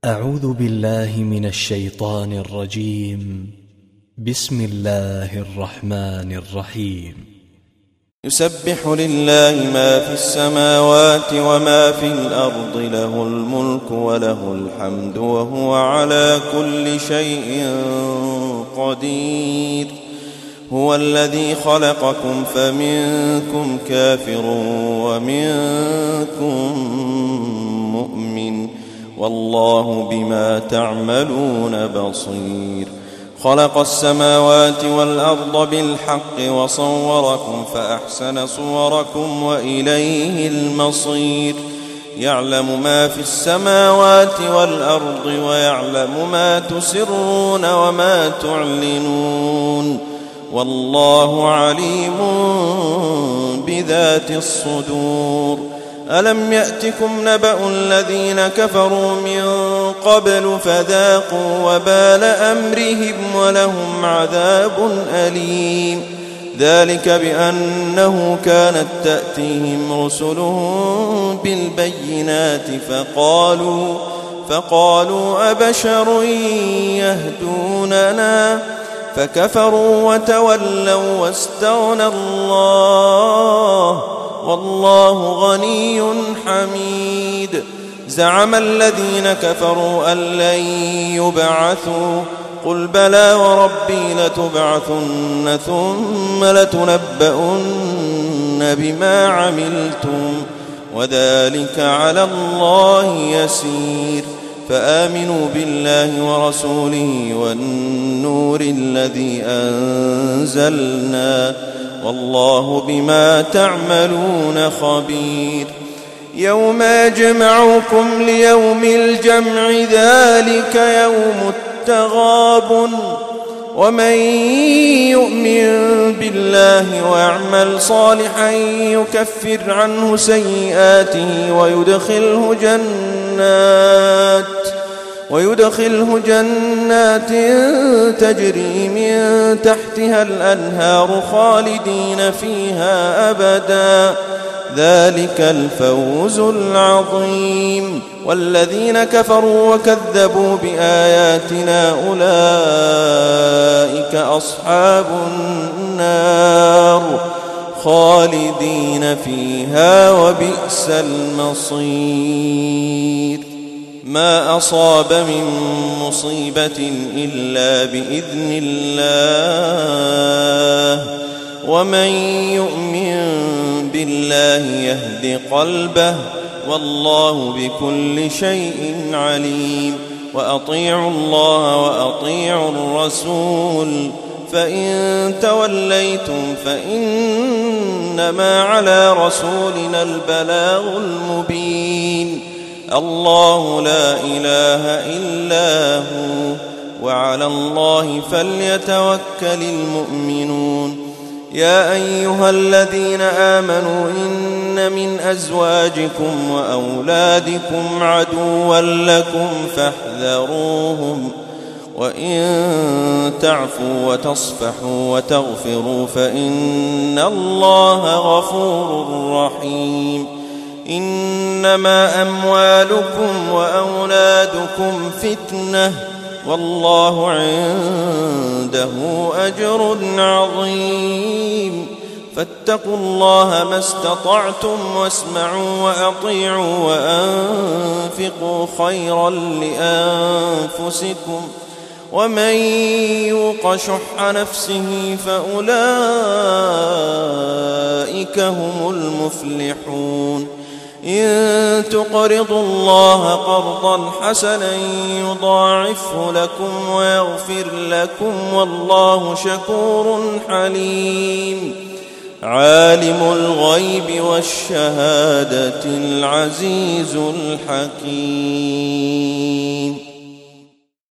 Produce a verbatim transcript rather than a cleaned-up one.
أعوذ بالله من الشيطان الرجيم. بسم الله الرحمن الرحيم. يسبح لله ما في السماوات وما في الأرض، له الملك وله الحمد وهو على كل شيء قدير. هو الذي خلقكم فمنكم كافر ومنكم مؤمن، والله بما تعملون بصير. خلق السماوات والأرض بالحق وصوركم فأحسن صوركم وإليه المصير. يعلم ما في السماوات والأرض ويعلم ما تسرون وما تعلنون، والله عليم بذات الصدور. ألم يأتكم نبأ الذين كفروا من قبل فذاقوا وبال أمرهم ولهم عذاب أليم. ذلك بأنه كانت تأتيهم رسلهم بالبينات فقالوا, فقالوا أبشر يهدوننا فكفروا وتولوا واستغنى الله، والله غني حميد. زعم الذين كفروا أن لن يبعثوا، قل بلى وربي لتبعثن ثم لتنبؤن بما عملتم، وذلك على الله يسير. فآمنوا بالله ورسوله والنور الذي أنزلنا، والله بما تعملون خبير. يوم يجمعكم ليوم الجمع، ذلك يوم التغابن. ومن يؤمن بالله ويعمل صالحا يكفر عنه سيئاته ويدخله جنات ويدخله جنات تجري من تحتها الأنهار خالدين فيها أبدا، ذلك الفوز العظيم. والذين كفروا وكذبوا بآياتنا أولئك أصحاب النار خالدين فيها وبئس المصير. ما أصاب من مصيبة إلا بإذن الله، ومن يؤمن بالله يهد قلبه، والله بكل شيء عليم. وأطيعوا الله وأطيعوا الرسول، فإن توليتم فإنما على رسولنا البلاغ المبين. الله لا إله إلا هو، وعلى الله فليتوكل المؤمنون. يا أيها الذين آمنوا إن من أزواجكم وأولادكم عدوا لكم فاحذروهم، وإن تعفوا وتصفحوا وتغفروا فإن الله غفور رحيم. إنما أموالكم وأولادكم فتنة، والله عنده أجر عظيم. فاتقوا الله ما استطعتم واسمعوا وأطيعوا وأنفقوا خيرا لأنفسكم، ومن يوق شح نفسه فأولئك هم المفلحون. إن تقرضوا الله قرضا حسنا يضاعفه لكم ويغفر لكم، والله شكور حليم. عالم الغيب والشهادة العزيز الحكيم.